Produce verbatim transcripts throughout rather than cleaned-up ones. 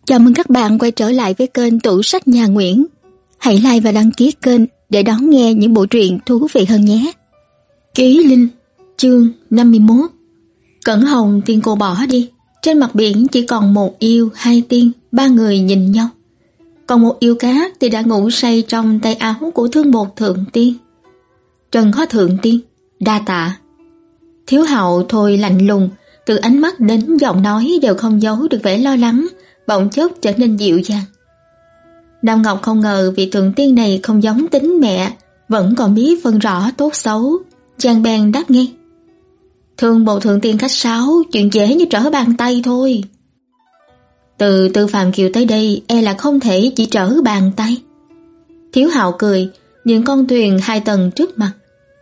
Chào mừng các bạn quay trở lại với kênh Tủ Sách Nhà Nguyễn. Hãy like và đăng ký kênh để đón nghe những bộ truyện thú vị hơn nhé. Ký Linh, chương năm mươi mốt. Cẩn Hồng tiên cô bỏ đi. Trên mặt biển chỉ còn một yêu, hai tiên, ba người nhìn nhau. Còn một yêu khác thì đã ngủ say trong tay áo của thương bột thượng tiên. Trần Hóa Thượng Tiên, đa tạ. Thiếu Hậu thôi lạnh lùng, từ ánh mắt đến giọng nói đều không giấu được vẻ lo lắng, bỗng chốc trở nên dịu dàng. Nam Ngọc không ngờ vị thượng tiên này không giống tính mẹ, vẫn còn biết phân rõ tốt xấu, chàng bèn đáp ngay. Thương bộ thượng tiên khách sáo, chuyện dễ như trở bàn tay thôi. Từ Tư Phạm Kiều tới đây e là không thể chỉ trở bàn tay. Thiếu Hạo cười, nhìn con thuyền hai tầng trước mặt.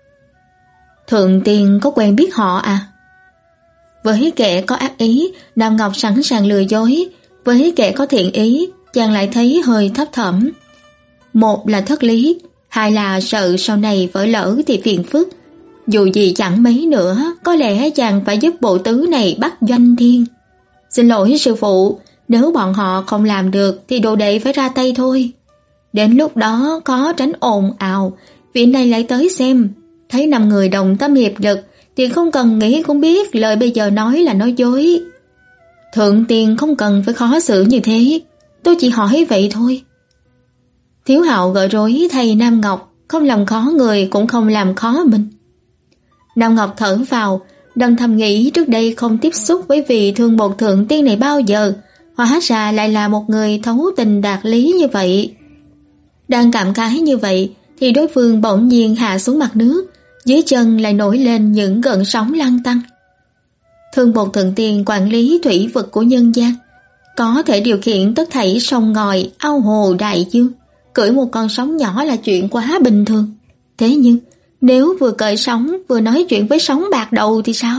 Thượng tiên có quen biết họ à? Với kẻ có ác ý, Nam Ngọc sẵn sàng lừa dối, với kẻ có thiện ý, chàng lại thấy hơi thấp thỏm. Một là thất lý, hai là sợ sau này vỡ lỡ thì phiền phức. Dù gì chẳng mấy nữa, có lẽ chàng phải giúp bộ tứ này bắt Doanh Thiên. Xin lỗi sư phụ, nếu bọn họ không làm được thì đồ đệ phải ra tay thôi. Đến lúc đó có tránh ồn ào, vị này lại tới xem, thấy năm người đồng tâm hiệp lực thì không cần nghĩ cũng biết lời bây giờ nói là nói dối. Thượng tiên không cần phải khó xử như thế, tôi chỉ hỏi vậy thôi. Thiếu Hạo gỡ rối thay Nam Ngọc, không làm khó người cũng không làm khó mình. Nam Ngọc thở vào, đâm thầm nghĩ trước đây không tiếp xúc với vị thương bột thượng tiên này bao giờ, hóa ra lại là một người thấu tình đạt lý như vậy. Đang cảm khái như vậy thì đối phương bỗng nhiên hạ xuống mặt nước, dưới chân lại nổi lên những gợn sóng lăn tăn. Thương bột thượng tiên quản lý thủy vực của nhân gian, có thể điều khiển tất thảy sông ngòi, ao hồ, đại dương, cưỡi một con sóng nhỏ là chuyện quá bình thường. Thế nhưng nếu vừa cởi sóng vừa nói chuyện với sóng bạc đầu thì sao?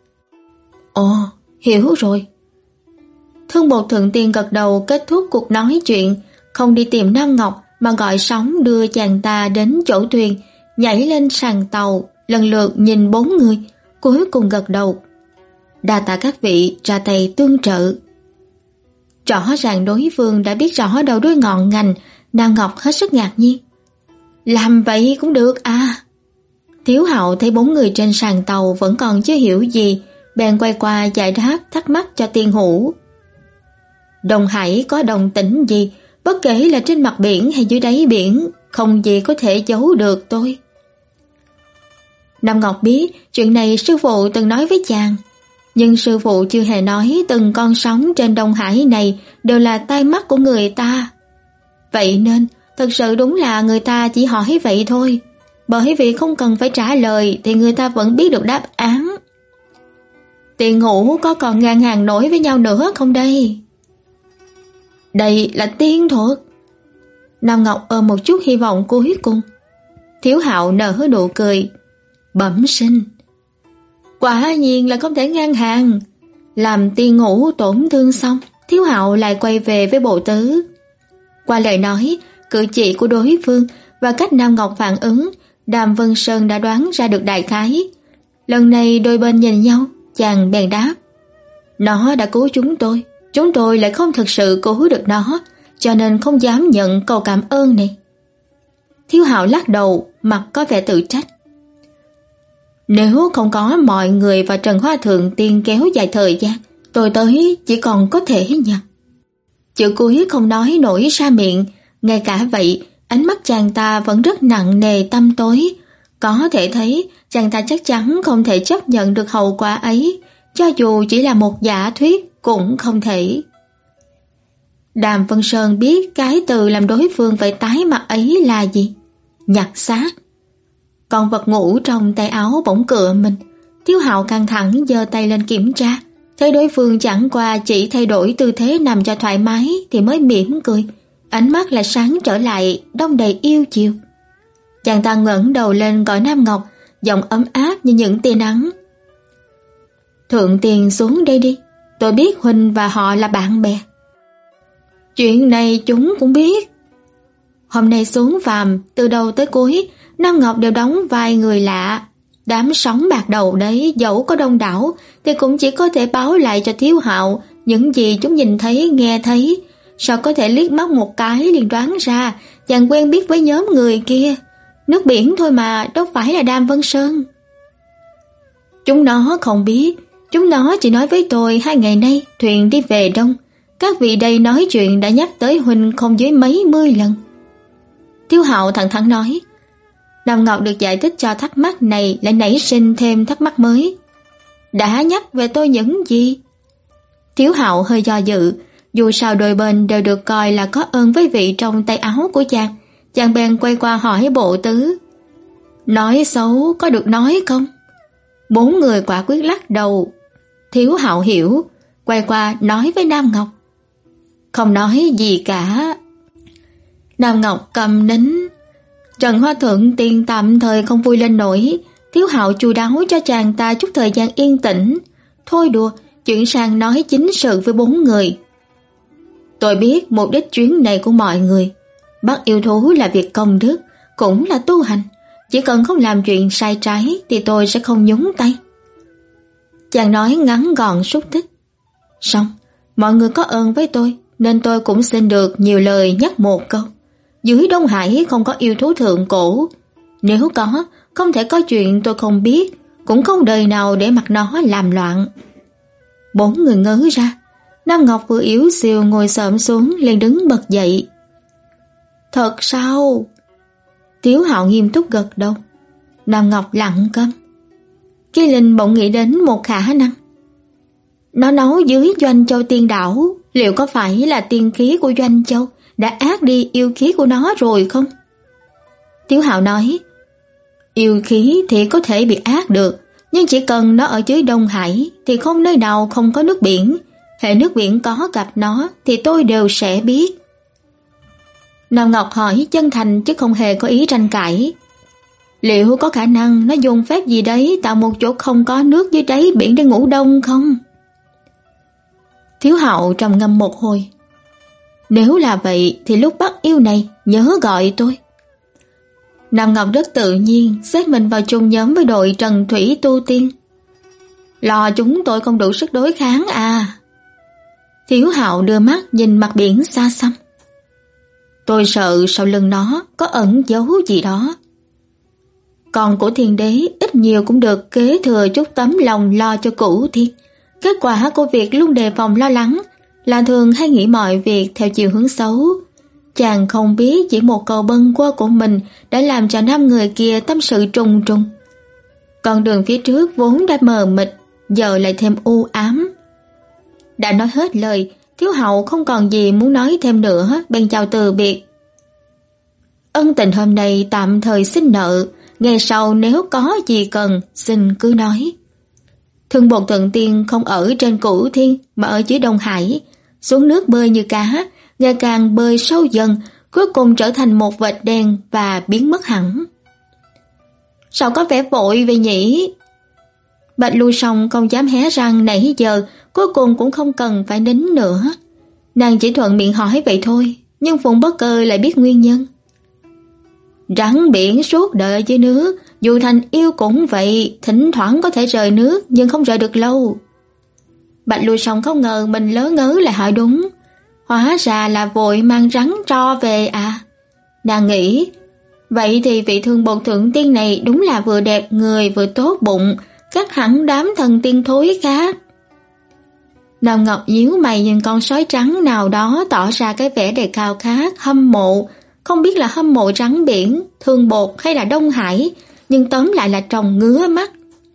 Ồ, hiểu rồi. Thương bột thượng tiên gật đầu kết thúc cuộc nói chuyện, không đi tìm Nam Ngọc mà gọi sóng đưa chàng ta đến chỗ thuyền, nhảy lên sàn tàu, lần lượt nhìn bốn người, cuối cùng gật đầu. Đa tạ các vị ra tay tương trợ. Rõ ràng đối phương đã biết rõ đầu đuôi ngọn ngành, Nam Ngọc hết sức ngạc nhiên. Làm vậy cũng được à? Thiếu Hạo thấy bốn người trên sàn tàu vẫn còn chưa hiểu gì, bèn quay qua giải đáp thắc mắc cho Tiên Hữu. Đồng Hải có đồng tĩnh gì, bất kể là trên mặt biển hay dưới đáy biển, không gì có thể giấu được tôi. Nam Ngọc biết chuyện này sư phụ từng nói với chàng, nhưng sư phụ chưa hề nói từng con sóng trên Đông Hải này đều là tai mắt của người ta. Vậy nên thật sự đúng là người ta chỉ hỏi vậy thôi, bởi vì không cần phải trả lời thì người ta vẫn biết được đáp án. Tiền Ngũ có còn ngang hàng nổi với nhau nữa không đây? Đây là tiên thuật. Nam Ngọc ôm một chút hy vọng cuối cùng. Thiếu Hạo nở nụ cười. Bẩm sinh, quả nhiên là không thể ngang hàng. Làm Tiên Ngũ tổn thương xong, Thiếu Hạo lại quay về với bộ tứ. Qua lời nói, cử chỉ của đối phương và cách Nam Ngọc phản ứng, Đàm Vân Sơn đã đoán ra được đại khái. Lần này đôi bên nhìn nhau, chàng bèn đáp. Nó đã cứu chúng tôi, chúng tôi lại không thực sự cứu được nó, cho nên không dám nhận câu cảm ơn này. Thiếu Hạo lắc đầu, mặt có vẻ tự trách. Nếu không có mọi người và Trần Hóa Thượng Tiên kéo dài thời gian, tôi tới chỉ còn có thể nhặt. Chữ cuối không nói nổi ra miệng, ngay cả vậy, ánh mắt chàng ta vẫn rất nặng nề tăm tối. Có thể thấy chàng ta chắc chắn không thể chấp nhận được hậu quả ấy, cho dù chỉ là một giả thuyết cũng không thể. Đàm Vân Sơn biết cái từ làm đối phương phải tái mặt ấy là gì? Nhặt xác. Con vật ngủ trong tay áo bỗng cựa mình. Thiếu Hạo căng thẳng giơ tay lên kiểm tra, thấy đối phương chẳng qua chỉ thay đổi tư thế nằm cho thoải mái thì mới mỉm cười, ánh mắt lại sáng trở lại, đong đầy yêu chiều. Chàng ta ngẩng đầu lên gọi Nam Ngọc, giọng ấm áp như những tia nắng. Thượng tiên xuống đây đi, tôi biết huynh và họ là bạn bè. Chuyện này chúng cũng biết. Hôm nay xuống phàm, từ đầu tới cuối, Nam Ngọc đều đóng vai người lạ. Đám sóng bạc đầu đấy dẫu có đông đảo thì cũng chỉ có thể báo lại cho Thiếu Hạo những gì chúng nhìn thấy nghe thấy, Sao có thể liếc mắt một cái liền đoán ra chàng quen biết với nhóm người kia? Nước biển thôi mà, đâu phải là Đàm Vân Sơn. Chúng nó không biết, chúng nó chỉ nói với tôi hai ngày nay thuyền đi về đông. Các vị đây nói chuyện đã nhắc tới huynh không dưới mấy mươi lần. Tiếu Hạo thẳng thắn nói. Đàm Ngọc được giải thích cho thắc mắc này lại nảy sinh thêm thắc mắc mới. Đã nhắc về tôi những gì? Tiếu Hạo hơi do dự, dù sao đôi bên đều được coi là có ơn với vị trong tay áo của chàng. Chàng bèn quay qua hỏi Bộ Tứ. Nói xấu có được nói không? Bốn người quả quyết lắc đầu. Tiếu Hạo hiểu, quay qua nói với Nam Ngọc. Không nói gì cả. Nam Ngọc cầm nín. Trần Hoa Thượng Tiên tạm thời không vui lên nổi. Tiếu Hạo chu đáo cho chàng ta chút thời gian yên tĩnh. Thôi đùa, chuyển sang nói chính sự với bốn người. Tôi biết mục đích chuyến này của mọi người. Bắt yêu thú là việc công đức, cũng là tu hành. Chỉ cần không làm chuyện sai trái thì tôi sẽ không nhúng tay. Chàng nói ngắn gọn xúc tích. Xong, mọi người có ơn với tôi, nên tôi cũng xin được nhiều lời nhắc một câu. Dưới Đông Hải không có yêu thú thượng cổ. Nếu có, không thể có chuyện tôi không biết, cũng không đời nào để mặc nó làm loạn. Bốn người ngớ ra. Nam Ngọc vừa yếu xìu ngồi xổm xuống liền đứng bật dậy. Thật sao? Tiếu Hạo nghiêm túc gật đầu. Nam Ngọc lặng câm. Kỳ Linh bỗng nghĩ đến một khả năng. Nó nấu dưới Doanh Châu Tiên Đảo, liệu có phải là tiên khí của Doanh Châu đã át đi yêu khí của nó rồi không? Tiếu Hạo nói, yêu khí thì có thể bị át được, nhưng chỉ cần nó ở dưới Đông Hải thì không nơi nào không có nước biển. Hệ nước biển có gặp nó thì tôi đều sẽ biết. Nam Ngọc hỏi chân thành chứ không hề có ý tranh cãi. Liệu có khả năng nó dùng phép gì đấy tạo một chỗ không có nước dưới đáy biển để ngủ đông không? Tiếu Hạo trầm ngâm một hồi. Nếu là vậy thì lúc bắt yêu này nhớ gọi tôi. Nam Ngọc rất tự nhiên xếp mình vào chung nhóm với đội Trần Thủy tu tiên. Lo chúng tôi không đủ sức đối kháng à? Tiếu Hạo đưa mắt nhìn mặt biển xa xăm. Tôi sợ sau lưng nó có ẩn giấu gì đó. Còn của Thiên Đế ít nhiều cũng được kế thừa chút tấm lòng lo cho Cửu Thiên. Kết quả của việc luôn đề phòng lo lắng là thường hay nghĩ mọi việc theo chiều hướng xấu. Chàng không biết chỉ một câu bâng quơ của mình đã làm cho năm người kia tâm sự trùng trùng. Con đường phía trước vốn đã mờ mịt, giờ lại thêm u ám. Đã nói hết lời, Tiếu Hạo không còn gì muốn nói thêm nữa, bèn chào từ biệt. Ân tình hôm nay tạm thời xin nợ, ngày sau nếu có gì cần xin cứ nói. Thương Bột Thượng Tiên không ở trên Cửu Thiên mà ở dưới Đông Hải, xuống nước bơi như cá, ngày càng bơi sâu dần, cuối cùng trở thành một vệt đen và biến mất hẳn. Sao có vẻ vội vậy nhỉ? Bạch Lưu Song không dám hé răng nãy giờ, cuối cùng cũng không cần phải nín nữa. Nàng chỉ thuận miệng hỏi vậy thôi, nhưng Phùng Bất Cơ lại biết nguyên nhân. Rắn biển suốt đời ở dưới nước, dù thành yêu cũng vậy, thỉnh thoảng có thể rời nước nhưng không rời được lâu. Bạch Lưu Song không ngờ mình lớ ngớ lại hỏi đúng. Hóa ra là vội mang rắn tro về à? Nàng nghĩ, vậy thì vị Thương Bột Thượng Tiên này đúng là vừa đẹp người vừa tốt bụng, khác hẳn đám thần tiên thối khác. Nam Ngọc nhíu mày nhìn con sói trắng nào đó tỏ ra cái vẻ đầy khao khát, hâm mộ. Không biết là hâm mộ rắn biển, Thương Bột hay là Đông Hải, nhưng tóm lại là tròng ngứa mắt.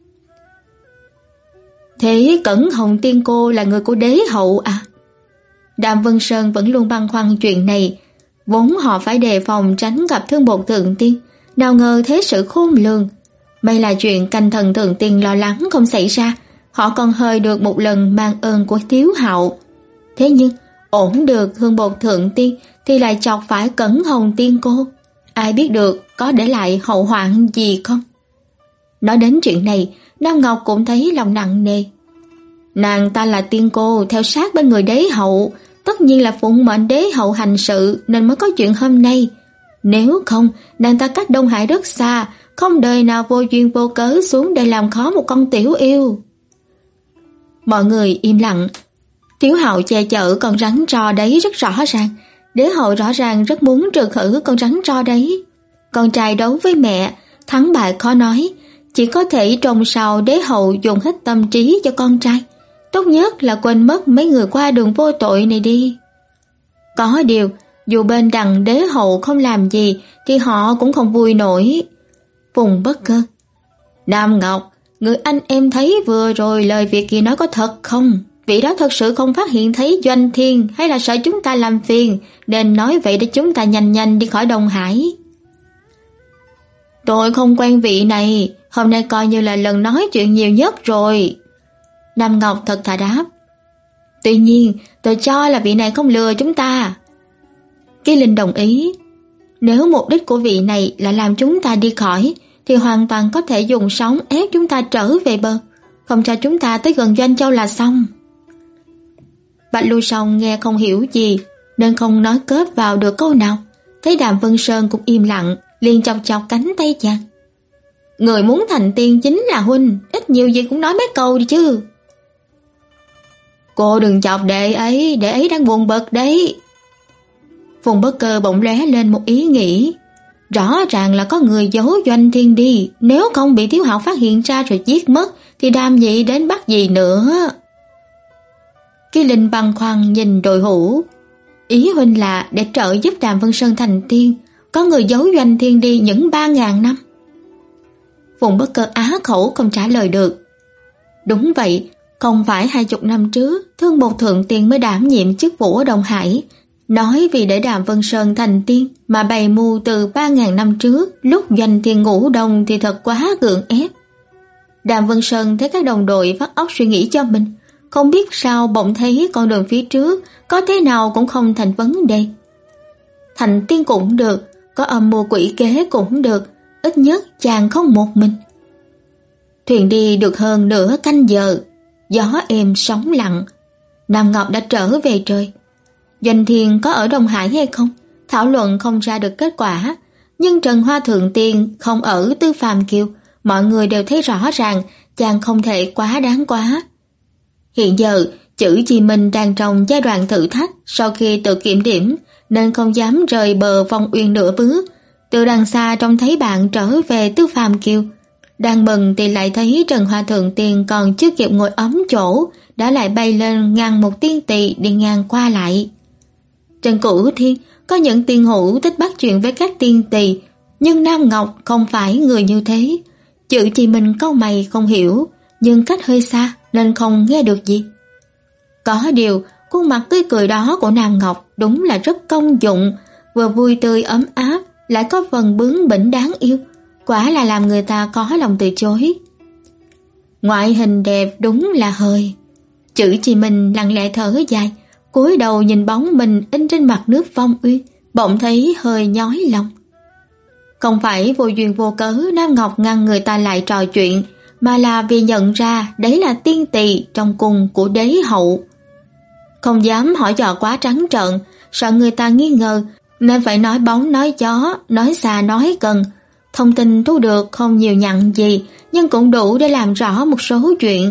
Thế Cẩn Hồng Tiên cô là người của đế hậu à? Đàm Vân Sơn vẫn luôn băn khoăn chuyện này. Vốn họ phải đề phòng tránh gặp Thương Bột Thượng Tiên, nào ngờ thế sự khôn lường. May là chuyện canh thần Thượng Tiên lo lắng không xảy ra, họ còn hơi được một lần mang ơn của Tiếu Hạo. Thế nhưng ổn được Thương Bột Thượng Tiên thì lại chọc phải Cẩn Hồng Tiên cô. Ai biết được có để lại hậu hoạn gì không? Nói đến chuyện này, Nam Ngọc cũng thấy lòng nặng nề. Nàng ta là tiên cô theo sát bên người đế hậu, tất nhiên là phụng mệnh đế hậu hành sự nên mới có chuyện hôm nay. Nếu không, nàng ta cách Đông Hải rất xa, không đời nào vô duyên vô cớ xuống để làm khó một con tiểu yêu. Mọi người im lặng. Tiếu Hạo che chở con rắn tro đấy rất rõ ràng, đế hậu rõ ràng rất muốn trừ khử con rắn tro đấy. Con trai đấu với mẹ, thắng bại khó nói, chỉ có thể trông sau đế hậu dùng hết tâm trí cho con trai. Tốt nhất là quên mất mấy người qua đường vô tội này đi. Có điều, dù bên đằng đế hậu không làm gì thì họ cũng không vui nổi. Phùng Bất Cơ: Nam Ngọc, người anh em thấy vừa rồi lời việc kia nói có thật không? Vị đó thật sự không phát hiện thấy Doanh Thiên hay là sợ chúng ta làm phiền nên nói vậy để chúng ta nhanh nhanh đi khỏi Đông Hải? Tôi không quen vị này, hôm nay coi như là lần nói chuyện nhiều nhất rồi. Nam Ngọc thật thà đáp: Tuy nhiên, tôi cho là vị này không lừa chúng ta. Kỳ Linh đồng ý: Nếu mục đích của vị này là làm chúng ta đi khỏi, thì hoàn toàn có thể dùng sóng ép chúng ta trở về bờ, không cho chúng ta tới gần Doanh Châu là xong. Bạch Lưu Song nghe không hiểu gì nên không nói kết vào được câu nào. Thấy Đàm Vân Sơn cũng im lặng, liền chọc chọc cánh tay chàng: Người muốn thành tiên chính là huynh, ít nhiều gì cũng nói mấy câu đi chứ. Cô đừng chọc đệ ấy, đệ ấy đang buồn bực đấy. Phùng Bất Cơ bỗng lóe lên một ý nghĩ. Rõ ràng là có người giấu Doanh Thiên đi, nếu không bị Tiếu Hạo phát hiện ra rồi giết mất thì Đàm Nhị đến bắt gì nữa. Kỳ Linh băn khoăn nhìn đội hữu: Ý huynh là để trợ giúp Đàm Vân Sơn thành tiên, có người giấu Doanh Thiên đi những ba ngàn năm. Phùng Bất Cơ á khẩu không trả lời được. Đúng vậy, không phải hai chục năm trước Thương Bột Thượng Tiên mới đảm nhiệm chức vụ ở Đông Hải, nói vì để Đàm Vân Sơn thành tiên mà bày mưu từ ba ngàn năm trước, lúc Doanh Thiên ngủ đông thì thật quá gượng ép. Đàm Vân Sơn thấy các đồng đội vắt óc suy nghĩ cho mình, không biết sao bỗng thấy con đường phía trước có thế nào cũng không thành vấn đề. Thành tiên cũng được, có âm mưu quỷ kế cũng được, ít nhất chàng không một mình. Thuyền đi được hơn nửa canh giờ, gió êm sóng lặng, Nam Ngọc đã trở về trời. Doanh Thiên có ở Đông Hải hay không, thảo luận không ra được kết quả, nhưng Trần Hoa Thượng Tiên không ở Tư Phàm Kiều, mọi người đều thấy rõ ràng chàng không thể quá đáng quá. Hiện giờ, Chữ Chi Minh đang trong giai đoạn thử thách sau khi tự kiểm điểm, nên không dám rời bờ Vong Uyên nửa bước. Từ đằng xa trông thấy bạn trở về Tư Phàm Kiều, đang mừng thì lại thấy Trần Hoa Thượng Tiên còn chưa kịp ngồi ấm chỗ, đã lại bay lên ngăn một tiên tỳ đi ngang qua lại. Trần Cửu Thiên có những tiên hữu thích bắt chuyện với các tiên tỳ, nhưng Nam Ngọc không phải người như thế. Chữ Chi Minh cau mày không hiểu, nhưng cách hơi xa nên không nghe được gì. Có điều, khuôn mặt tươi cười đó của Nam Ngọc đúng là rất công dụng, vừa vui tươi ấm áp, lại có phần bướng bỉnh đáng yêu, quả là làm người ta có lòng từ chối. Ngoại hình đẹp đúng là hời. Chữ Chi Minh lặng lẽ thở dài, cúi đầu nhìn bóng mình in trên mặt nước Vong Uyên, bỗng thấy hơi nhói lòng. Không phải vô duyên vô cớ Nam Ngọc ngăn người ta lại trò chuyện, mà là vì nhận ra đấy là tiên tỳ trong cung của đế hậu. Không dám hỏi dò quá trắng trợn, sợ người ta nghi ngờ, nên phải nói bóng nói gió, nói xa nói gần. Thông tin thu được không nhiều nhặn gì, nhưng cũng đủ để làm rõ một số chuyện.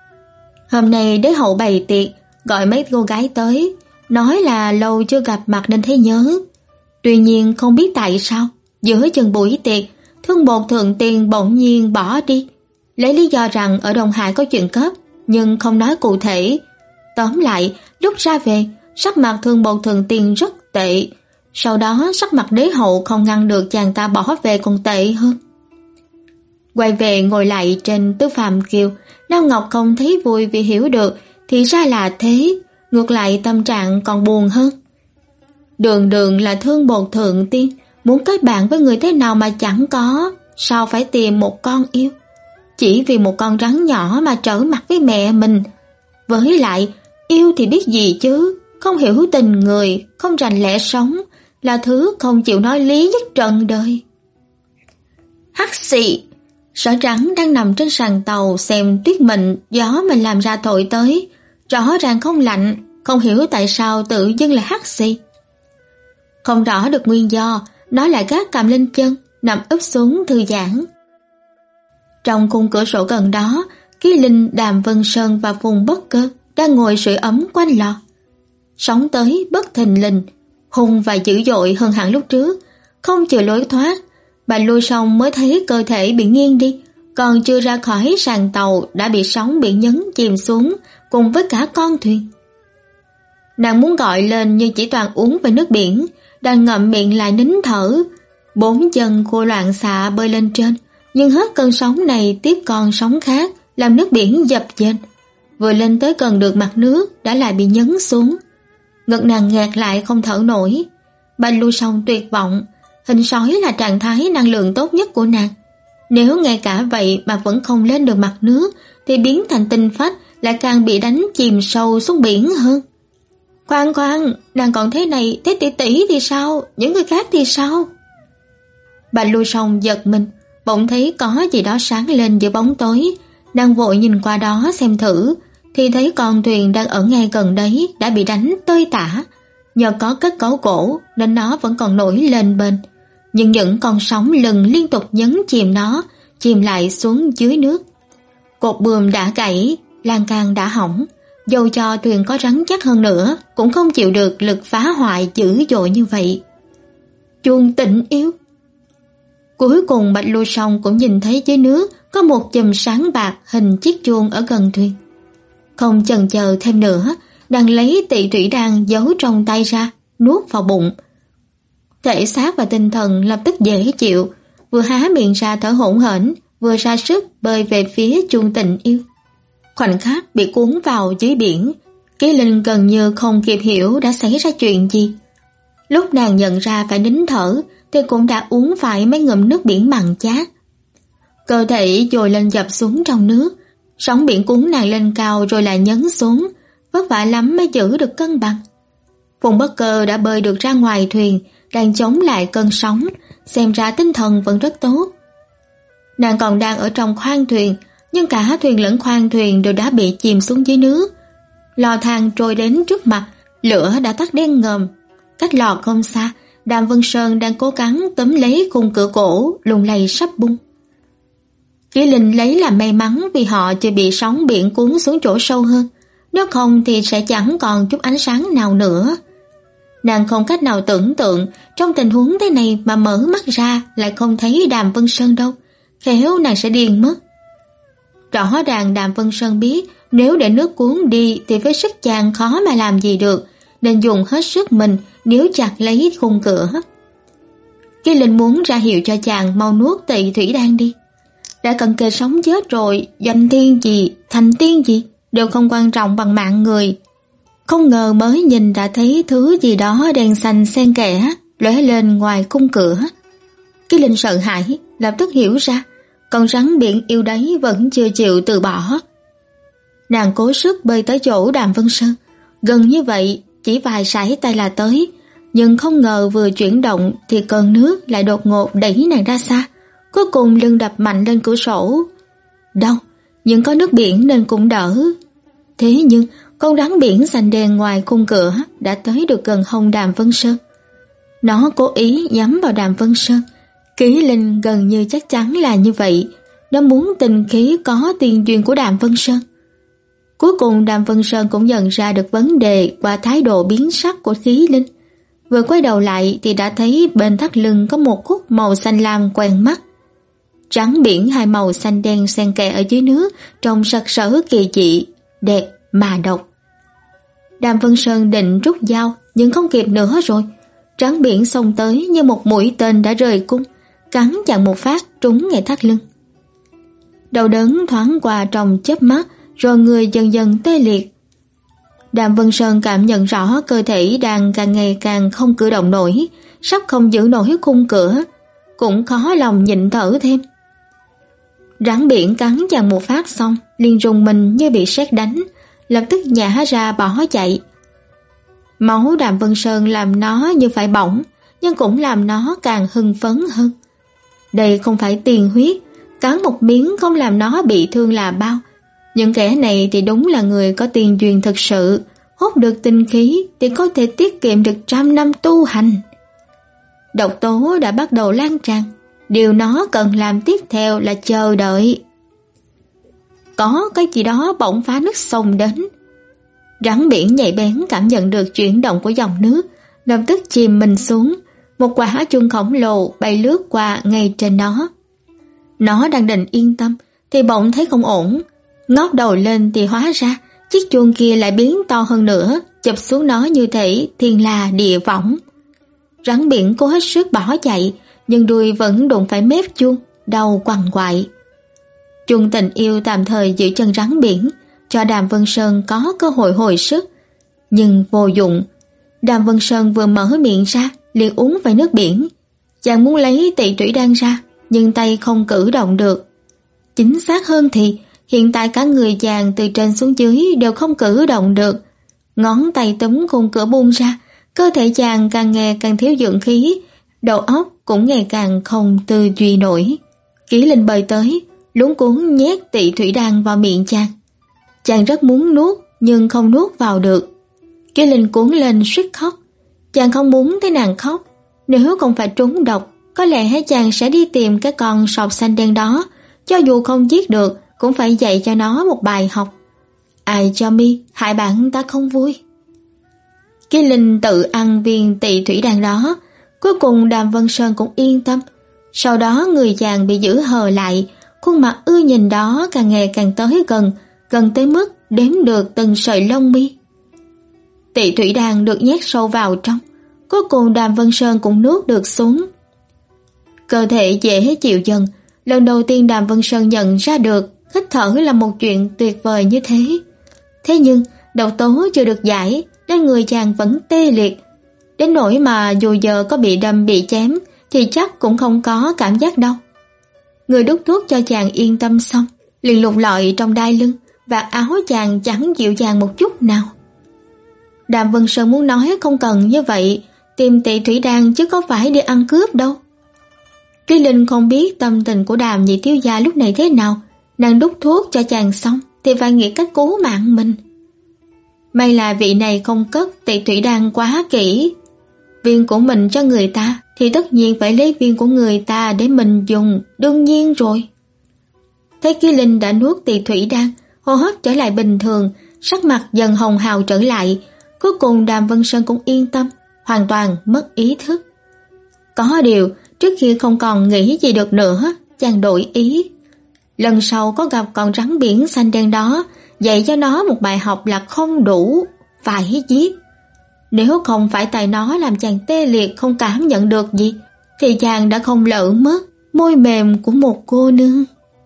Hôm nay đế hậu bày tiệc, gọi mấy cô gái tới, nói là lâu chưa gặp mặt nên thấy nhớ. Tuy nhiên không biết tại sao, giữa chừng buổi tiệc, Thương Bột Thượng Tiên bỗng nhiên bỏ đi, lấy lý do rằng ở Đông Hải có chuyện cấp, nhưng không nói cụ thể. Tóm lại, lúc ra về, sắc mặt Thương Bột Thượng Tiên rất tệ. Sau đó sắc mặt đế hậu không ngăn được chàng ta bỏ về còn tệ hơn. Quay về ngồi lại trên Tư Phàm Kiều, Nam Ngọc không thấy vui vì hiểu được thì ra là thế, ngược lại tâm trạng còn buồn hơn. Đường đường là Thương Bột Thượng Tiên, muốn kết bạn với người thế nào mà chẳng có, sao phải tìm một con yêu? Chỉ vì một con rắn nhỏ mà trở mặt với mẹ mình. Với lại, yêu thì biết gì chứ, không hiểu tình người, không rành lẽ sống, là thứ không chịu nói lý nhất trần đời. Hắc xì! Sở Trắng đang nằm trên sàn tàu xem tuyết mịn gió mình làm ra thổi tới, rõ ràng không lạnh, không hiểu tại sao tự dưng lại hắt xì. Không rõ được nguyên do, nó lại gác cầm lên chân, nằm úp xuống thư giãn. Trong khung cửa sổ gần đó, Kỳ Linh, Đàm Vân Sơn và Phùng Bất Cơ đang ngồi sưởi ấm quanh lò. Sóng tới bất thình lình, hung và dữ dội hơn hẳn lúc trước, không chịu lối thoát. Bạch Lưu Song mới thấy cơ thể bị nghiêng đi, còn chưa ra khỏi sàn tàu đã bị sóng biển nhấn chìm xuống cùng với cả con thuyền. Nàng muốn gọi lên nhưng chỉ toàn uống về nước biển, đang ngậm miệng lại nín thở. Bốn chân cô loạn xạ bơi lên trên, nhưng hết cơn sóng này tiếp con sóng khác, làm nước biển dập dềnh. Vừa lên tới gần được mặt nước đã lại bị nhấn xuống. Ngực nàng nghẹt lại không thở nổi. Bạch Lưu Song tuyệt vọng, hình sói là trạng thái năng lượng tốt nhất của nàng. Nếu ngay cả vậy mà vẫn không lên được mặt nước thì biến thành tinh phách lại càng bị đánh chìm sâu xuống biển hơn. Khoan khoan, nàng còn thế này, thế tỷ tỷ thì sao? Những người khác thì sao? Bạch Lưu Song giật mình, bỗng thấy có gì đó sáng lên giữa bóng tối. Nàng vội nhìn qua đó xem thử, thì thấy con thuyền đang ở ngay gần đấy đã bị đánh tơi tả. Nhờ có kết cấu gỗ nên nó vẫn còn nổi lên bền, nhưng những con sóng lừng liên tục nhấn chìm nó, chìm lại xuống dưới nước. Cột buồm đã gãy, lan can đã hỏng, dầu cho thuyền có rắn chắc hơn nữa cũng không chịu được lực phá hoại dữ dội như vậy. Chuông Tình Yêu. Cuối cùng Bạch Lưu Song cũng nhìn thấy dưới nước có một chùm sáng bạc hình chiếc chuông ở gần thuyền. Không chần chờ thêm nữa, nàng lấy tị thủy đan giấu trong tay ra, nuốt vào bụng. Thể xác và tinh thần lập tức dễ chịu, vừa há miệng ra thở hổn hển, vừa ra sức bơi về phía chuông tình yêu. Khoảnh khắc bị cuốn vào dưới biển, Ký Linh gần như không kịp hiểu đã xảy ra chuyện gì. Lúc nàng nhận ra phải nín thở thì cũng đã uống phải mấy ngụm nước biển mặn chát. Cơ thể dồi lên dập xuống trong nước, sóng biển cuốn nàng lên cao rồi lại nhấn xuống, vất vả lắm mới giữ được cân bằng. Phùng Bất Cơ đã bơi được ra ngoài thuyền, đang chống lại cơn sóng, xem ra tinh thần vẫn rất tốt. Nàng còn đang ở trong khoang thuyền, nhưng cả thuyền lẫn khoang thuyền đều đã bị chìm xuống dưới nước. Lò than trôi đến trước mặt, lửa đã tắt đen ngòm. Cách lò không xa, Đàm Vân Sơn đang cố gắng túm lấy khung cửa gỗ lung lay sắp bung. Ký Linh lấy làm may mắn vì họ chưa bị sóng biển cuốn xuống chỗ sâu hơn, nếu không thì sẽ chẳng còn chút ánh sáng nào nữa. Nàng không cách nào tưởng tượng trong tình huống thế này mà mở mắt ra lại không thấy Đàm Vân Sơn đâu, khéo nàng sẽ điên mất. Rõ ràng Đàm Vân Sơn biết nếu để nước cuốn đi thì với sức chàng khó mà làm gì được, nên dùng hết sức mình níu chặt lấy khung cửa. Ký Linh muốn ra hiệu cho chàng mau nuốt tị thủy đan đi. Đã cận kề sống chết rồi, danh tiên gì, thành tiên gì đều không quan trọng bằng mạng người. Không ngờ mới nhìn đã thấy thứ gì đó đèn xanh xen kẽ lóe lên ngoài khung cửa. Ký Linh sợ hãi, lập tức hiểu ra con rắn biển yêu đấy vẫn chưa chịu từ bỏ. Nàng cố sức bơi tới chỗ Đàm Vân Sơn, gần như vậy chỉ vài sải tay là tới, nhưng không ngờ vừa chuyển động thì cơn nước lại đột ngột đẩy nàng ra xa, cuối cùng lưng đập mạnh lên cửa sổ. Đau, nhưng có nước biển nên cũng đỡ. Thế nhưng con rắn biển xanh đen ngoài khung cửa đã tới được gần hông Đàm Vân Sơn. Nó cố ý nhắm vào Đàm Vân Sơn. Ký Linh gần như chắc chắn là như vậy, nó muốn tình khí có tiền duyên của Đàm Vân Sơn. Cuối cùng Đàm Vân Sơn cũng nhận ra được vấn đề qua thái độ biến sắc của Ký Linh. Vừa quay đầu lại thì đã thấy bên thắt lưng có một khúc màu xanh lam quen mắt. Rắn biển hai màu xanh đen xen kẽ ở dưới nước, trông sặc sỡ kỳ dị, đẹp mà độc. Đàm Vân Sơn định rút dao nhưng không kịp nữa rồi. Rắn biển xông tới như một mũi tên đã rời cung, cắn chặn một phát trúng ngay thắt lưng. Đau đớn thoáng qua trong chớp mắt, rồi người dần dần tê liệt. Đàm Vân Sơn cảm nhận rõ cơ thể đang càng ngày càng không cử động nổi, sắp không giữ nổi khung cửa, cũng khó lòng nhịn thở thêm. Rắn biển cắn chặn một phát xong, liền rùng mình như bị sét đánh, lập tức nhả ra bỏ chạy. Máu Đàm Vân Sơn làm nó như phải bỏng, nhưng cũng làm nó càng hưng phấn hơn. Đây không phải tiền huyết, cắn một miếng không làm nó bị thương là bao. Những kẻ này thì đúng là người có tiền duyên thực sự, hút được tinh khí thì có thể tiết kiệm được trăm năm tu hành. Độc tố đã bắt đầu lan tràn, điều nó cần làm tiếp theo là chờ đợi. Có cái gì đó bỗng phá nứt sông đến. Rắn biển nhạy bén cảm nhận được chuyển động của dòng nước, lập tức chìm mình xuống. Một quả chuông khổng lồ bay lướt qua ngay trên nó. Nó đang định yên tâm thì bỗng thấy không ổn, ngóc đầu lên thì hóa ra chiếc chuông kia lại biến to hơn nữa, chụp xuống nó như thể thiên la địa võng. Rắn biển cố hết sức bỏ chạy, nhưng đuôi vẫn đụng phải mép chuông, đau quằn quại. Chuông tình yêu tạm thời giữ chân rắn biển, cho Đàm Vân Sơn có cơ hội hồi sức, nhưng vô dụng. Đàm Vân Sơn vừa mở miệng ra liền uống phải nước biển. Chàng muốn lấy Tị Thủy Đan ra, nhưng tay không cử động được. Chính xác hơn thì hiện tại cả người chàng từ trên xuống dưới đều không cử động được. Ngón tay túm khung cửa buông ra, cơ thể chàng càng ngày càng thiếu dưỡng khí, đầu óc cũng ngày càng không tư duy nổi. Kỷ Linh bơi tới, luống cuống nhét Tị Thủy Đan vào miệng chàng. Chàng rất muốn nuốt nhưng không nuốt vào được. Kỷ Linh cuốn lên suýt khóc. Chàng không muốn thấy nàng khóc. Nếu không phải trúng độc, có lẽ chàng sẽ đi tìm cái con sọc xanh đen đó, cho dù không giết được cũng phải dạy cho nó một bài học. Ai cho mi hại bạn ta không vui. Kỷ Linh tự ăn viên Tị Thủy Đan đó. Cuối cùng Đàm Vân Sơn cũng yên tâm. Sau đó người chàng bị giữ hờ lại, khuôn mặt ưa nhìn đó càng ngày càng tới gần, gần tới mức đếm được từng sợi lông mi. Tị Thủy Đan được nhét sâu vào trong, cuối cùng Đàm Vân Sơn cũng nuốt được xuống. Cơ thể dễ chịu dần, lần đầu tiên Đàm Vân Sơn nhận ra được hít thở là một chuyện tuyệt vời như thế. Thế nhưng độc tố chưa được giải, nên người chàng vẫn tê liệt, đến nỗi mà dù giờ có bị đâm bị chém thì chắc cũng không có cảm giác đau. Người đút thuốc cho chàng yên tâm xong, liền lục lọi trong đai lưng, vạt áo chàng chẳng dịu dàng một chút nào. Đàm Vân Sơn muốn nói không cần như vậy, tìm Tị Thủy Đan chứ có phải đi ăn cướp đâu. Kỷ Linh không biết tâm tình của Đàm nhị thiếu gia lúc này thế nào, nàng đút thuốc cho chàng xong thì phải nghĩ cách cứu mạng mình. May là vị này không cất Tị Thủy Đan quá kỹ. Viên của mình cho người ta thì tất nhiên phải lấy viên của người ta để mình dùng, đương nhiên rồi. Thấy Kỷ Linh đã nuốt Tị Thủy Đan, hô hấp trở lại bình thường, sắc mặt dần hồng hào trở lại. Cuối cùng Đàm Vân Sơn cũng yên tâm, hoàn toàn mất ý thức. Có điều, trước khi không còn nghĩ gì được nữa, chàng đổi ý. Lần sau có gặp con rắn biển xanh đen đó, dạy cho nó một bài học là không đủ, phải giết. Nếu không phải tại nó làm chàng tê liệt không cảm nhận được gì, thì chàng đã không lỡ mất môi mềm của một cô nương.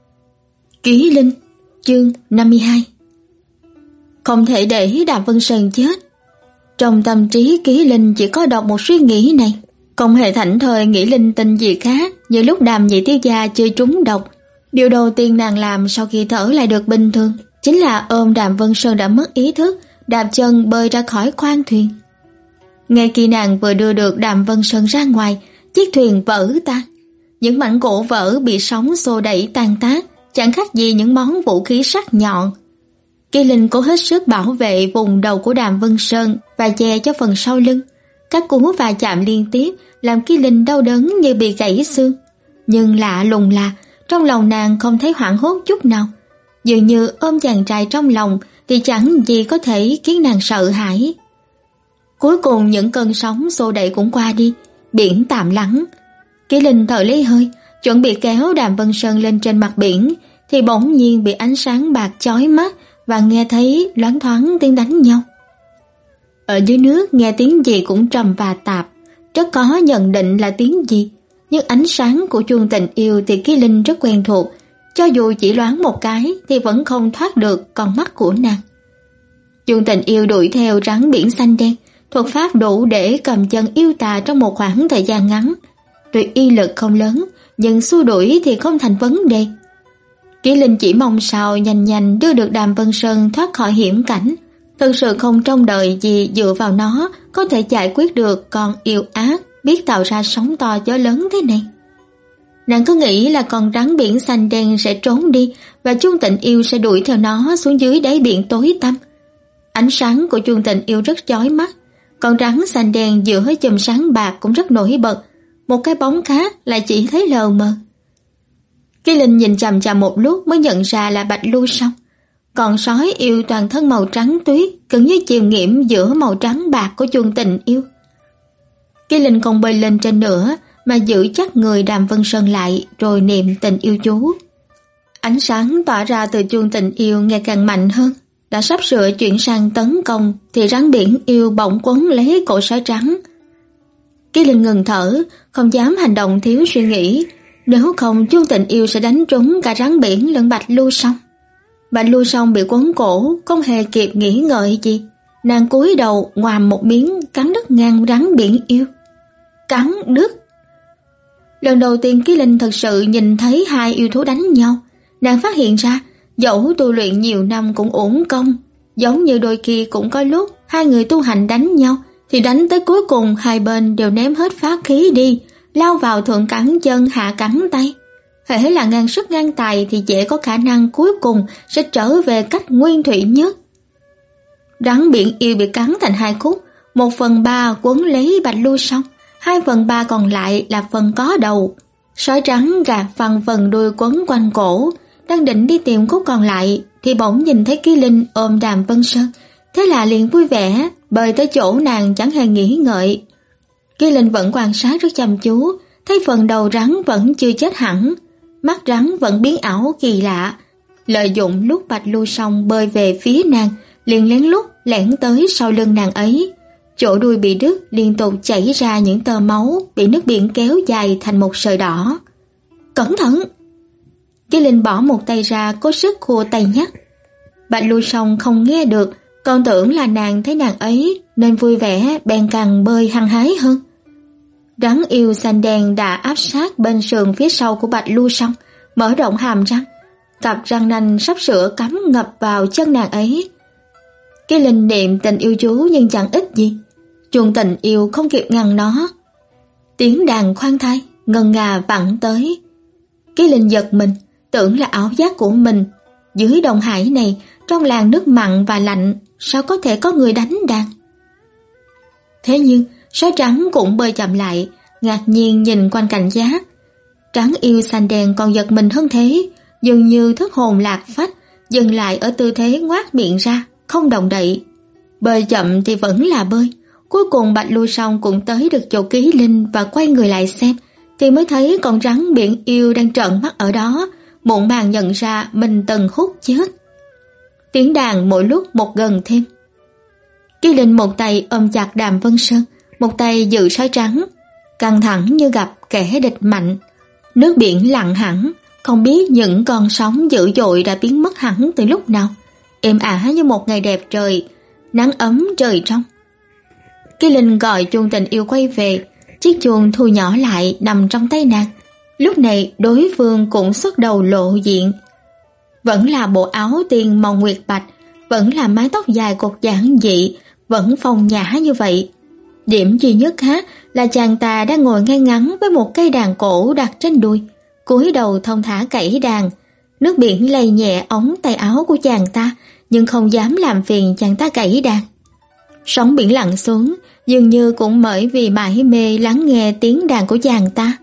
Kỷ Linh, chương năm mươi hai. Không thể để Đàm Vân Sơn chết. Trong tâm trí Kỷ Linh chỉ có đọc một suy nghĩ này, không hề thảnh thơi nghĩ linh tinh gì khác. Như lúc Đàm nhị thiếu gia chưa trúng độc, điều đầu tiên nàng làm sau khi thở lại được bình thường chính là ôm Đàm Vân Sơn đã mất ý thức, đạp chân bơi ra khỏi khoang thuyền. Ngay khi nàng vừa đưa được Đàm Vân Sơn ra ngoài, chiếc thuyền vỡ tan. Những mảnh gỗ vỡ bị sóng xô đẩy tan tác, chẳng khác gì những món vũ khí sắc nhọn. Kỷ Linh cố hết sức bảo vệ vùng đầu của Đàm Vân Sơn và che cho phần sau lưng. Các cú va chạm liên tiếp làm Kỷ Linh đau đớn như bị gãy xương. Nhưng lạ lùng là trong lòng nàng không thấy hoảng hốt chút nào. Dường như ôm chàng trai trong lòng thì chẳng gì có thể khiến nàng sợ hãi. Cuối cùng những cơn sóng xô đẩy cũng qua đi, biển tạm lắng. Kỷ Linh thở lấy hơi, chuẩn bị kéo Đàm Vân Sơn lên trên mặt biển, thì bỗng nhiên bị ánh sáng bạc chói mắt và nghe thấy loáng thoáng tiếng đánh nhau. Ở dưới nước nghe tiếng gì cũng trầm và tạp, rất khó nhận định là tiếng gì, nhưng ánh sáng của chuông tình yêu thì Kỷ Linh rất quen thuộc, cho dù chỉ loáng một cái thì vẫn không thoát được con mắt của nàng. Chuông tình yêu đuổi theo rắn biển xanh đen, thuật pháp đủ để cầm chân yêu tà trong một khoảng thời gian ngắn. Tuy uy lực không lớn, nhưng xua đuổi thì không thành vấn đề. Kỷ Linh chỉ mong sao nhanh nhanh đưa được Đàm Vân Sơn thoát khỏi hiểm cảnh. Thực sự không trông đợi gì dựa vào nó có thể giải quyết được con yêu ác biết tạo ra sóng to gió lớn thế này. Nàng cứ nghĩ là con rắn biển xanh đen sẽ trốn đi và chuông tình yêu sẽ đuổi theo nó xuống dưới đáy biển tối tăm. Ánh sáng của chuông tình yêu rất chói mắt, con rắn xanh đen giữa chùm sáng bạc cũng rất nổi bật, một cái bóng khác lại chỉ thấy lờ mờ. Kỷ Linh nhìn chằm chằm một lúc mới nhận ra là Bạch Lưu Song. Còn sói yêu toàn thân màu trắng tuyết, cứng như chiều nghiễm giữa màu trắng bạc của chuông tình yêu. Kỳ Linh không bơi lên trên nữa mà giữ chắc người Đàm Vân Sơn lại rồi niệm tình yêu chú. Ánh sáng tỏa ra từ chuông tình yêu ngày càng mạnh hơn, đã sắp sửa chuyển sang tấn công thì rắn biển yêu bỗng quấn lấy cổ sói trắng. Kỳ Linh ngừng thở, không dám hành động thiếu suy nghĩ, nếu không chuông tình yêu sẽ đánh trúng cả rắn biển lẫn Bạch Lưu Song. Bạch Lưu Song bị quấn cổ, không hề kịp nghĩ ngợi gì, nàng cúi đầu ngoàm một miếng cắn đứt ngang rắn biển yêu. Cắn đứt. Lần đầu tiên Kỳ Linh thật sự nhìn thấy hai yêu thú đánh nhau, nàng phát hiện ra dẫu tu luyện nhiều năm cũng uổng công, giống như đôi khi cũng có lúc hai người tu hành đánh nhau thì đánh tới cuối cùng hai bên đều ném hết pháp khí đi, lao vào thượng cẳng chân hạ cẳng tay. Hễ là ngang sức ngang tài thì dễ có khả năng cuối cùng sẽ trở về cách nguyên thủy nhất. Rắn biển yêu bị cắn thành hai khúc, một phần ba quấn lấy Bạch Lưu Song, hai phần ba còn lại là phần có đầu. Sói trắng gạt phần phần đuôi quấn quanh cổ, đang định đi tìm khúc còn lại thì bỗng nhìn thấy Kỳ Linh ôm Đàm Vân Sơn, thế là liền vui vẻ bơi tới chỗ nàng chẳng hề nghĩ ngợi. Kỳ Linh vẫn quan sát rất chăm chú, thấy phần đầu rắn vẫn chưa chết hẳn, mắt rắn vẫn biến ảo kỳ lạ, lợi dụng lúc Bạch Lưu Song bơi về phía nàng, liền lén lút lẻn tới sau lưng nàng ấy. Chỗ đuôi bị đứt liên tục chảy ra những tơ máu bị nước biển kéo dài thành một sợi đỏ. Cẩn thận! Kỳ Linh bỏ một tay ra cố sức khua tay nhắc. Bạch Lưu Song không nghe được, còn tưởng là nàng thấy nàng ấy nên vui vẻ bèn càng bơi hăng hái hơn. Rắn yêu xanh đen đã áp sát bên sườn phía sau của Bạch Lưu Song, mở rộng hàm răng, cặp răng nanh sắp sửa cắm ngập vào chân nàng ấy. Kỳ Linh niệm tình yêu chú nhưng chẳng ích gì, chuông tình yêu không kịp ngăn nó. Tiếng đàn khoan thai ngân nga vẳng tới. Kỳ Linh giật mình, tưởng là ảo giác của mình. Dưới đồng hải này, trong làn nước mặn và lạnh, sao có thể có người đánh đàn? Thế nhưng sói trắng cũng bơi chậm lại, ngạc nhiên nhìn quanh cảnh giác. Trắng yêu xanh đen còn giật mình hơn thế, dường như thất hồn lạc phách, dừng lại ở tư thế ngoác miệng ra, không động đậy. Bơi chậm thì vẫn là bơi. Cuối cùng Bạch Lưu Song cũng tới được chỗ Kỳ Linh và quay người lại xem, thì mới thấy con rắn biển yêu đang trợn mắt ở đó, muộn màng nhận ra mình từng hút chết. Tiếng đàn mỗi lúc một gần thêm. Kỳ Linh một tay ôm chặt Đàm Vân Sơn, một tay giữ sói trắng, căng thẳng như gặp kẻ địch mạnh. Nước biển lặng hẳn, không biết những con sóng dữ dội đã biến mất hẳn từ lúc nào, êm ả như một ngày đẹp trời, nắng ấm trời trong. Kỳ Linh gọi chuông tình yêu quay về, chiếc chuông thu nhỏ lại nằm trong tay nàng. Lúc này đối phương cũng xuất đầu lộ diện, vẫn là bộ áo tiên màu nguyệt bạch, vẫn là mái tóc dài cột giản dị, vẫn phong nhã như vậy. Điểm duy nhất khác là chàng ta đang ngồi ngay ngắn với một cây đàn cổ đặt trên đùi, cúi đầu thong thả cẩy đàn. Nước biển lay nhẹ ống tay áo của chàng ta, nhưng không dám làm phiền chàng ta cẩy đàn. Sóng biển lặng xuống, dường như cũng bởi vì mải mê lắng nghe tiếng đàn của chàng ta.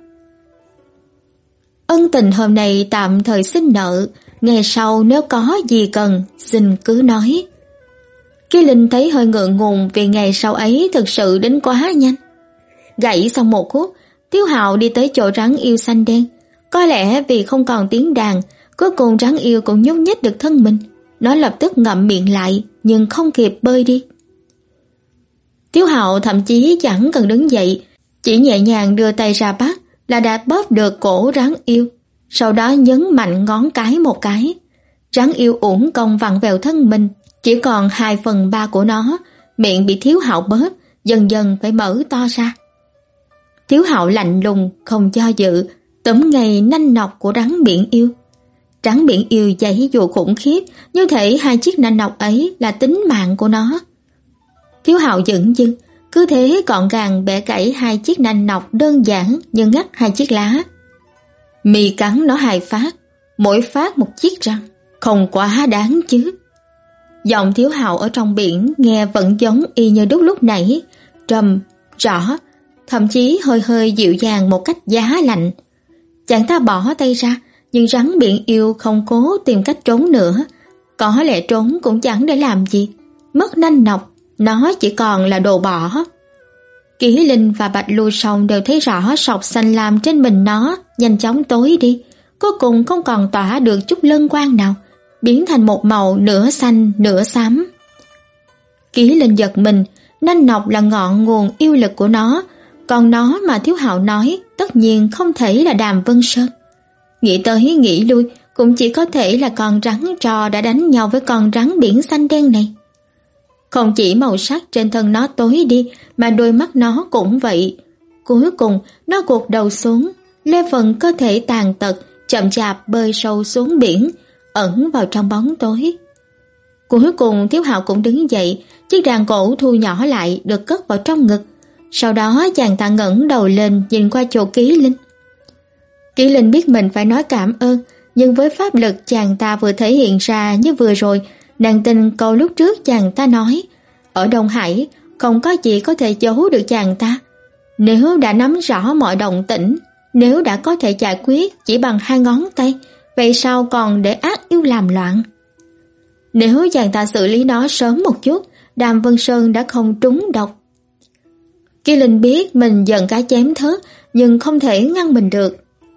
Ân tình hôm nay tạm thời xin nợ, ngày sau nếu có gì cần xin cứ nói. Kỳ Linh thấy hơi ngượng ngùng vì ngày sau ấy thực sự đến quá nhanh. Gãy xong một khúc, Tiếu Hạo đi tới chỗ rắn yêu xanh đen. Có lẽ vì không còn tiếng đàn, cuối cùng rắn yêu cũng nhúc nhích được thân mình. Nó lập tức ngậm miệng lại nhưng không kịp bơi đi. Tiếu Hạo thậm chí chẳng cần đứng dậy, chỉ nhẹ nhàng đưa tay ra bắt là đã bóp được cổ rắn yêu, sau đó nhấn mạnh ngón cái một cái. Rắn yêu uổng công vặn vẹo thân mình, chỉ còn hai phần ba của nó, miệng bị Tiếu Hạo bóp, dần dần phải mở to ra. Tiếu Hạo lạnh lùng, không do dự, túm ngay nanh nọc của rắn biển yêu. Rắn biển yêu giãy giụa khủng khiếp, như thể hai chiếc nanh nọc ấy là tính mạng của nó. Tiếu Hạo dửng dưng, cứ thế gọn gàng bẻ gãy hai chiếc nanh nọc đơn giản nhưng ngắt hai chiếc lá. Mì cắn nó hai phát, mỗi phát một chiếc răng, không quá đáng chứ. Giọng Tiếu Hạo ở trong biển nghe vẫn giống y như đúc lúc nãy, trầm, rõ, thậm chí hơi hơi dịu dàng một cách giá lạnh. Chàng ta bỏ tay ra, nhưng rắn biển yêu không cố tìm cách trốn nữa, có lẽ trốn cũng chẳng để làm gì, mất nanh nọc, nó chỉ còn là đồ bỏ. Kỷ Linh và Bạch Lưu Song đều thấy rõ sọc xanh lam trên mình nó nhanh chóng tối đi, cuối cùng không còn tỏa được chút lân quang nào, biến thành một màu nửa xanh nửa xám. Kỷ Linh giật mình, nanh nọc là ngọn nguồn yêu lực của nó, còn nó mà Thiếu Hạo nói tất nhiên không thể là Đàm Vân Sơn. Nghĩ tới nghĩ lui, cũng chỉ có thể là con rắn trò đã đánh nhau với con rắn biển xanh đen này. Không chỉ màu sắc trên thân nó tối đi, mà đôi mắt nó cũng vậy. Cuối cùng, nó gục đầu xuống, lê phần cơ thể tàn tật, chậm chạp bơi sâu xuống biển, ẩn vào trong bóng tối. Cuối cùng Thiếu Hạo cũng đứng dậy, chiếc đàn cổ thu nhỏ lại được cất vào trong ngực. Sau đó chàng ta ngẩng đầu lên nhìn qua chỗ Kỷ Linh. Kỷ Linh biết mình phải nói cảm ơn, nhưng với pháp lực chàng ta vừa thể hiện ra như vừa rồi, nàng tin câu lúc trước chàng ta nói, ở Đông Hải không có gì có thể giấu được chàng ta. Nếu đã nắm rõ mọi động tĩnh, nếu đã có thể giải quyết chỉ bằng hai ngón tay, vậy sao còn để ác yêu làm loạn? Nếu chàng ta xử lý nó sớm một chút, Đàm Vân Sơn đã không trúng độc. Kỷ Linh biết mình giận cá chém thớt, nhưng không thể ngăn mình được.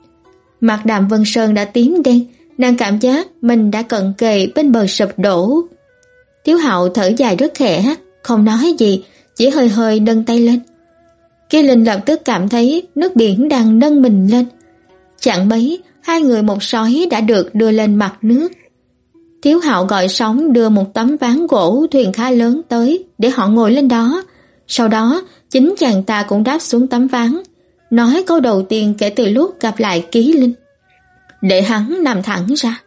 Mặt Đàm Vân Sơn đã tím đen, nàng cảm giác mình đã cận kề bên bờ sụp đổ. Thiếu Hạo thở dài rất khẽ, không nói gì, chỉ hơi hơi nâng tay lên. Kỷ Linh lập tức cảm thấy nước biển đang nâng mình lên. Chẳng mấy, hai người một sói đã được đưa lên mặt nước. Thiếu Hạo gọi sóng đưa một tấm ván gỗ thuyền khá lớn tới để họ ngồi lên đó. Sau đó, chính chàng ta cũng đáp xuống tấm ván, nói câu đầu tiên kể từ lúc gặp lại Kỷ Linh. Để hắn nằm thẳng ra.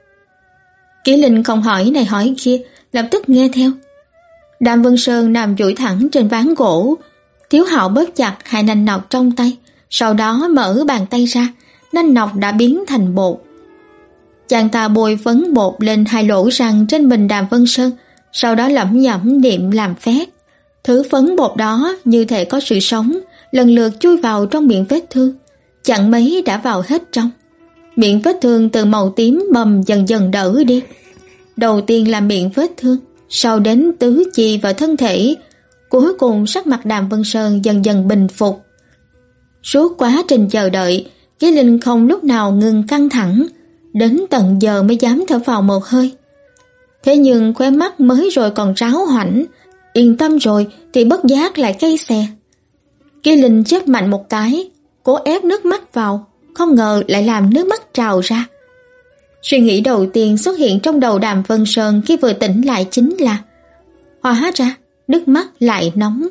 Kỷ Linh không hỏi này hỏi kia, lập tức nghe theo. Đàm Vân Sơn nằm duỗi thẳng trên ván gỗ. Thiếu Hạo bóp chặt hai nanh nọc trong tay, sau đó mở bàn tay ra, nanh nọc đã biến thành bột. Chàng ta bôi phấn bột lên hai lỗ răng trên mình Đàm Vân Sơn, sau đó lẩm nhẩm niệm làm phép. Thứ phấn bột đó như thể có sự sống, lần lượt chui vào trong miệng vết thương, chẳng mấy đã vào hết trong. Miệng vết thương từ màu tím bầm dần dần đỡ đi. Đầu tiên là miệng vết thương, sau đến tứ chi và thân thể, cuối cùng sắc mặt Đàm Vân Sơn dần dần bình phục. Suốt quá trình chờ đợi, Kỷ Linh không lúc nào ngừng căng thẳng, đến tận giờ mới dám thở vào một hơi. Thế nhưng khóe mắt mới rồi còn ráo hoảnh, yên tâm rồi thì bất giác lại cay xè. Kỷ Linh chớp mạnh một cái, cố ép nước mắt vào, không ngờ lại làm nước mắt trào ra. Suy nghĩ đầu tiên xuất hiện trong đầu Đàm Vân Sơn khi vừa tỉnh lại chính là hóa ra nước mắt lại nóng.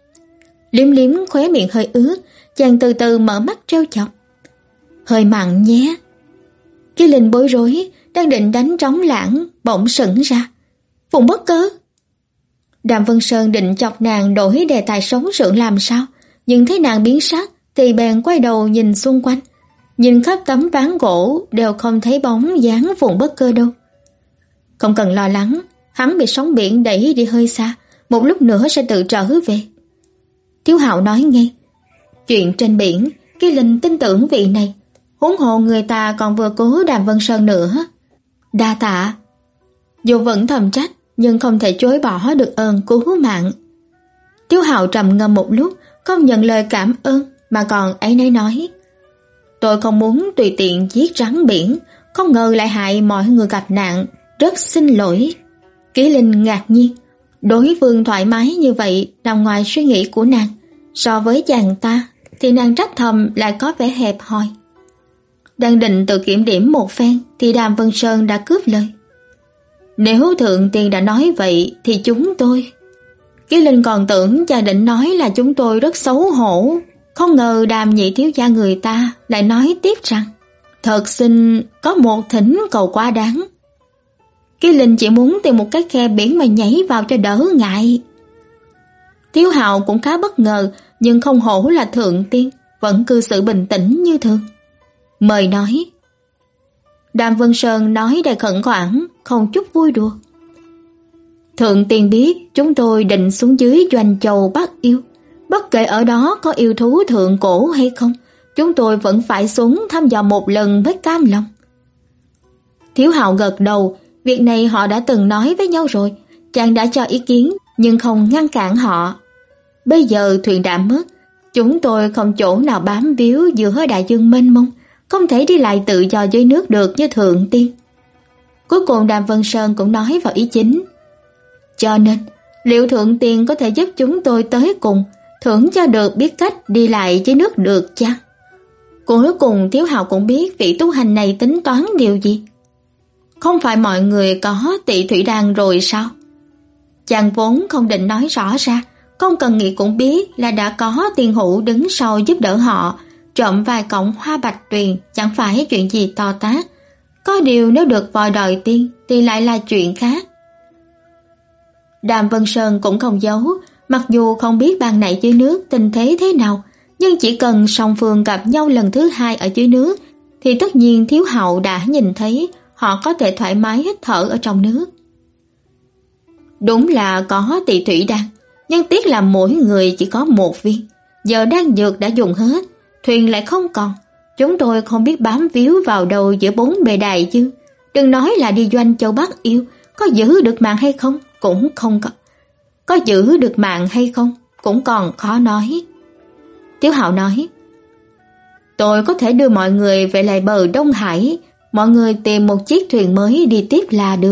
Liếm liếm khóe miệng hơi ướt, chàng từ từ mở mắt trêu chọc. Hơi mặn nhé. Kỷ Linh bối rối, đang định đánh trống lãng, bỗng sững ra. Phùng Bất Cơ. Đàm Vân Sơn định chọc nàng đổi đề tài sống sượng làm sao, nhưng thấy nàng biến sắc thì bèn quay đầu nhìn xung quanh. Nhìn khắp tấm ván gỗ đều không thấy bóng dáng Phùng Bất Cơ đâu. Không cần lo lắng, hắn bị sóng biển đẩy đi hơi xa, một lúc nữa sẽ tự trở về. Thiếu Hạo nói ngay. Chuyện trên biển, Kỷ Linh tin tưởng vị này, huống hồ người ta còn vừa cứu Đàm Vân Sơn nữa. Đa tạ. Dù vẫn thầm trách, nhưng không thể chối bỏ được ơn cứu mạng. Thiếu Hạo trầm ngâm một lúc, không nhận lời cảm ơn, mà còn ấy nấy nói. Tôi không muốn tùy tiện giết rắn biển, không ngờ lại hại mọi người gặp nạn, rất xin lỗi. Kỷ Linh ngạc nhiên, đối phương thoải mái như vậy nằm ngoài suy nghĩ của nàng. So với chàng ta, thì nàng trách thầm lại có vẻ hẹp hòi. Đang định tự kiểm điểm một phen, thì Đàm Vân Sơn đã cướp lời. Nếu thượng tiên đã nói vậy, thì chúng tôi... Kỷ Linh còn tưởng chàng định nói là chúng tôi rất xấu hổ. Không ngờ Đàm nhị thiếu gia người ta lại nói tiếp rằng thật xin có một thỉnh cầu quá đáng. Kỷ Linh chỉ muốn tìm một cái khe biển mà nhảy vào cho đỡ ngại. Thiếu Hạo cũng khá bất ngờ, nhưng không hổ là thượng tiên, vẫn cư xử bình tĩnh như thường. Mời nói. Đàm Vân Sơn nói đầy khẩn khoản, không chút vui đùa. Thượng tiên biết chúng tôi định xuống dưới Doanh Châu bắt yêu. Bất kể ở đó có yêu thú thượng cổ hay không, chúng tôi vẫn phải xuống thăm dò một lần mới cam lòng. Thiếu Hạo gật đầu, Việc này họ đã từng nói với nhau rồi, chàng đã cho ý kiến nhưng không ngăn cản họ. Bây giờ thuyền đã mất, chúng tôi không chỗ nào bám víu giữa đại dương mênh mông, không thể đi lại tự do dưới nước được như Thượng Tiên. Cuối cùng Đàm Vân Sơn cũng nói vào ý chính. Cho nên, liệu Thượng Tiên có thể giúp chúng tôi tới cùng, thưởng cho được biết cách đi lại dưới nước được chăng? Cuối cùng Tiếu Hạo cũng biết vị tu hành này tính toán điều gì. Không phải mọi người có Tị Thủy Đan rồi sao? Chàng vốn không định nói rõ ra, không cần nghĩ cũng biết là đã có Tiên Hữu đứng sau giúp đỡ họ, trộm vài cọng hoa bạch tuyền chẳng phải chuyện gì to tát. Có điều nếu được vòi đòi tiên thì lại là chuyện khác. Đàm Vân Sơn cũng không giấu, mặc dù không biết ban nãy dưới nước tình thế thế nào, nhưng chỉ cần song phương gặp nhau lần thứ hai ở dưới nước thì tất nhiên Thiếu Hậu đã nhìn thấy họ có thể thoải mái hít thở ở trong nước. Đúng là có Tị Thủy Đan, nhưng tiếc là mỗi người chỉ có một viên. Giờ đan dược đã dùng hết, thuyền lại không còn, chúng tôi không biết bám víu vào đâu giữa bốn bề đại dương. Đừng nói là đi doanh châu Bắc Yêu, có giữ được mạng hay không cũng không có. Có giữ được mạng hay không cũng còn khó nói. Tiếu Hạo nói, tôi có thể đưa mọi người về lại bờ Đông Hải, mọi người tìm một chiếc thuyền mới đi tiếp là được.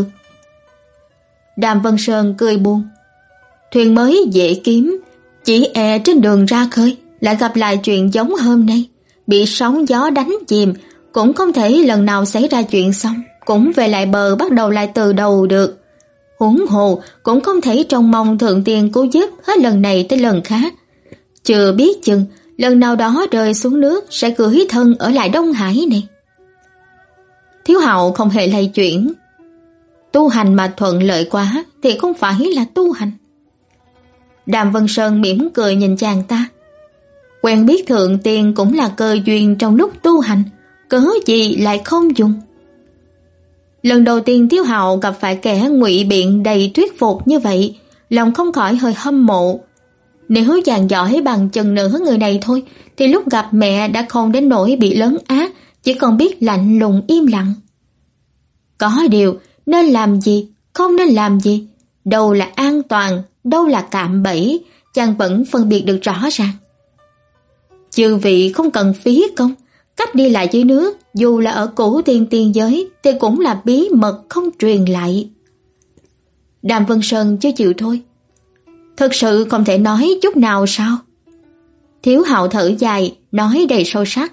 Đàm Vân Sơn cười buồn, thuyền mới dễ kiếm, chỉ e trên đường ra khơi lại gặp lại chuyện giống hôm nay, bị sóng gió đánh chìm, cũng không thể lần nào xảy ra chuyện xong cũng về lại bờ bắt đầu lại từ đầu được. Huống hồ cũng không thể trông mong Thượng Tiên cứu giúp hết lần này tới lần khác. Chưa biết chừng lần nào đó rơi xuống nước sẽ gửi thân ở lại Đông Hải này. Thiếu Hạo không hề lay chuyển. Tu hành mà thuận lợi quá thì không phải là tu hành. Đàm Vân Sơn mỉm cười nhìn chàng ta. Quen biết Thượng Tiên cũng là cơ duyên trong lúc tu hành, cớ gì lại không dùng. Lần đầu tiên Tiếu Hạo gặp phải kẻ ngụy biện đầy thuyết phục như vậy, lòng không khỏi hơi hâm mộ. Nếu chàng giỏi bằng chừng nửa người này thôi, thì lúc gặp mẹ đã không đến nỗi bị lớn ác, chỉ còn biết lạnh lùng im lặng. Có điều, nên làm gì, không nên làm gì, đâu là an toàn, đâu là cạm bẫy, chàng vẫn phân biệt được rõ ràng. Chư vị không cần phí công, cách đi lại dưới nước, dù là ở Cửu Tiên tiên giới thì cũng là bí mật không truyền lại. Đàm Vân Sơn chưa chịu thôi. Thực sự không thể nói chút nào sao? Thiếu Hạo thở dài, nói đầy sâu sắc.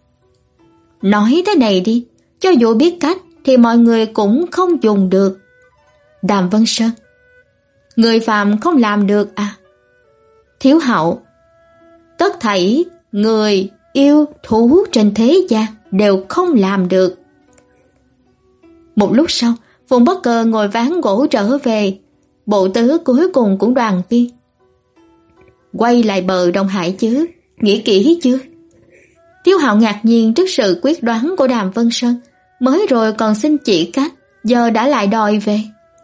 Nói thế này đi, cho dù biết cách thì mọi người cũng không dùng được. Đàm Vân Sơn, người phàm không làm được à? Thiếu Hạo, tất thảy người yêu thú trên thế gian đều không làm được. Một lúc sau, Phùng Bất Cơ ngồi ván gỗ trở về, bộ tứ cuối cùng cũng đoàn viên. Quay lại bờ Đông Hải chứ, nghĩ kỹ chưa? Tiếu Hạo ngạc nhiên trước sự quyết đoán của Đàm Vân Sơn, mới rồi còn xin chỉ cách, giờ đã lại đòi về.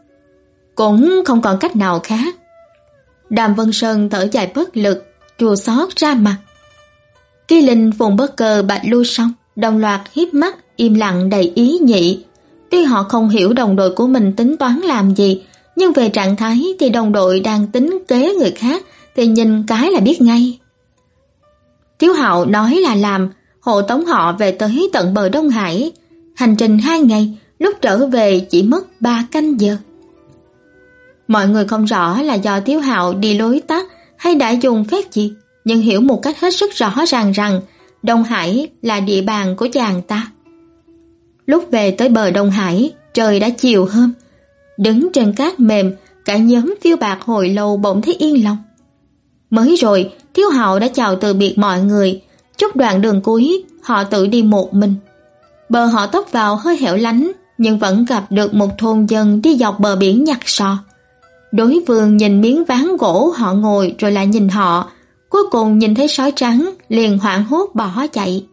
Cũng không còn cách nào khác. Đàm Vân Sơn thở dài bất lực, chua xót ra mặt. Kỳ Linh, Phùng Bất Cơ, Bạch Lưu xong, đồng loạt híp mắt, im lặng đầy ý nhị. Tuy họ không hiểu đồng đội của mình tính toán làm gì, nhưng về trạng thái thì đồng đội đang tính kế người khác thì nhìn cái là biết ngay. Tiếu Hạo nói là làm, hộ tống họ về tới tận bờ Đông Hải. Hành trình hai ngày, lúc trở về chỉ mất ba canh giờ. Mọi người không rõ là do Tiếu Hạo đi lối tắt hay đã dùng phép gì, nhưng hiểu một cách hết sức rõ ràng rằng Đông Hải là địa bàn của chàng ta. Lúc về tới bờ Đông Hải, trời đã chiều hôm. Đứng trên cát mềm, cả nhóm phiêu bạc hồi lâu bỗng thấy yên lòng. Mới rồi, Thiếu Hạo đã chào từ biệt mọi người, chút đoạn đường cuối, họ tự đi một mình. Bờ họ tấp vào hơi hẻo lánh, nhưng vẫn gặp được một thôn dân đi dọc bờ biển nhặt sò. Đối phương nhìn miếng ván gỗ họ ngồi rồi lại nhìn họ, cuối cùng nhìn thấy sói trắng, liền hoảng hốt bỏ chạy.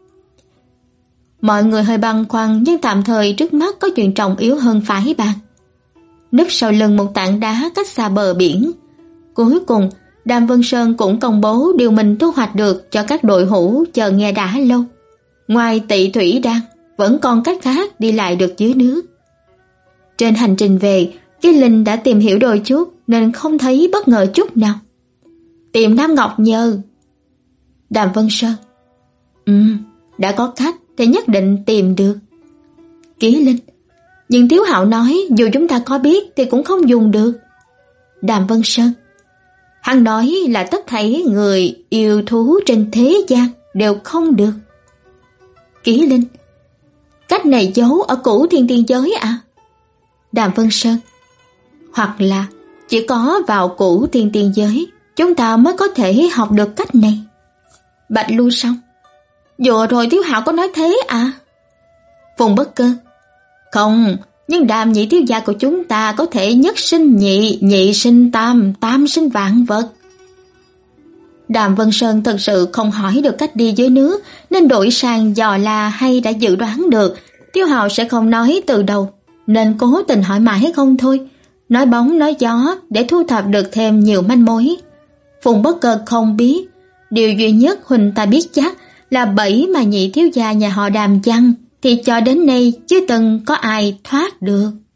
Mọi người hơi băn khoăn, nhưng tạm thời trước mắt có chuyện trọng yếu hơn phải bàn. Núp sau lưng một tảng đá cách xa bờ biển. Cuối cùng, Đàm Vân Sơn cũng công bố điều mình thu hoạch được cho các đội hữu chờ nghe đã lâu. Ngoài Tị Thủy Đan, vẫn còn cách khác đi lại được dưới nước. Trên hành trình về, Ký Linh đã tìm hiểu đôi chút nên không thấy bất ngờ chút nào. Tìm Nam Ngọc nhờ. Đàm Vân Sơn: Ừ, đã có cách thì nhất định tìm được. Ký Linh: Nhưng Tiếu Hạo nói dù chúng ta có biết thì cũng không dùng được. Đàm Vân Sơn: Hắn nói là tất thảy người yêu thú trên thế gian đều không được. Ký Linh: Cách này giấu ở Cửu Thiên Tiên Giới à? Đàm Vân Sơn: Hoặc là chỉ có vào Cửu Thiên Tiên Giới chúng ta mới có thể học được cách này. Bạch Lưu Song: Vừa rồi Tiếu Hạo có nói thế à? Phùng Bất Cơ: Không, nhưng Đàm nhị thiếu gia của chúng ta có thể nhất sinh nhị, nhị sinh tam, tam sinh vạn vật. Đàm Vân Sơn thật sự không hỏi được cách đi dưới nước nên đổi sang dò la hay đã dự đoán được Tiếu Hạo sẽ không nói từ đầu nên cố tình hỏi mãi không thôi, nói bóng nói gió để thu thập được thêm nhiều manh mối. Phùng Bất Cơ không biết, điều duy nhất Huỳnh ta biết chắc là bẫy mà nhị thiếu gia nhà họ Đàm chăng thì cho đến nay chưa từng có ai thoát được.